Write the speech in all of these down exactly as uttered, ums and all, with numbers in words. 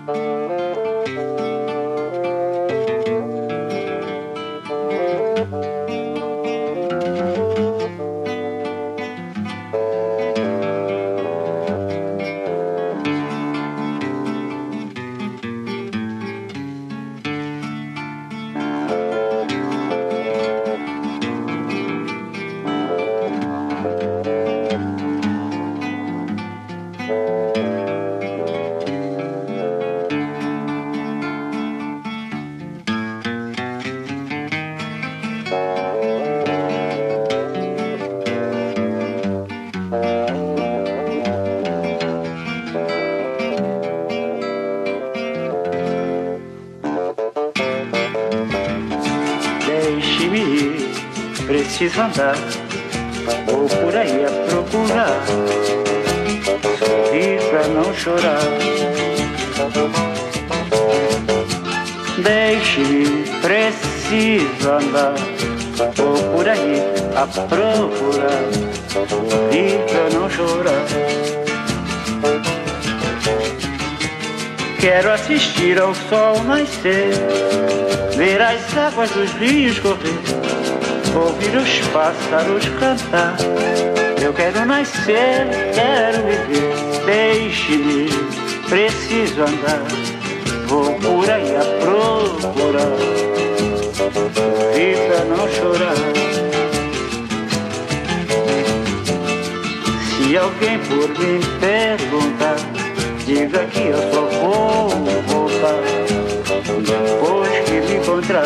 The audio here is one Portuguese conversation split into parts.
Deixe-me ir, preciso andar, vou por aí a procurar, sorrir pra não chorar. Deixe-me ir, preciso andar, vou por aí a procurar, sorrir pra não chorar. Quero assistir ao sol nascer, ver as águas dos rios correr, ouvir os pássaros cantar. Eu quero nascer, quero viver. Deixe-me, preciso andar, vou por aí a procurar, sorrir pra não chorar. Se alguém por mim perguntar, diga que eu só vou voltar depois que me encontrar.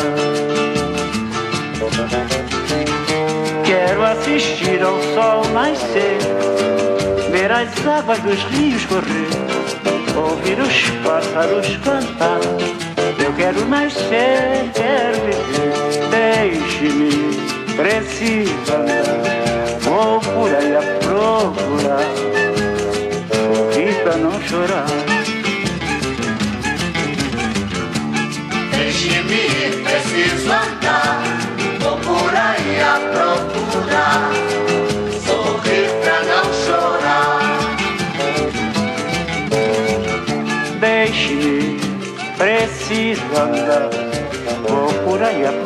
Quero assistir ao sol nascer, ver as águas dos rios correr, ouvir os pássaros cantar. Eu quero nascer, quero viver. Deixe-me, preciso andar, vou por aí a procurar, sorrir pra não chorar. Deixe-me ir, preciso andar, vou por aí a procurar, sorrir pra não chorar. Deixe-me, preciso andar, vou por aí a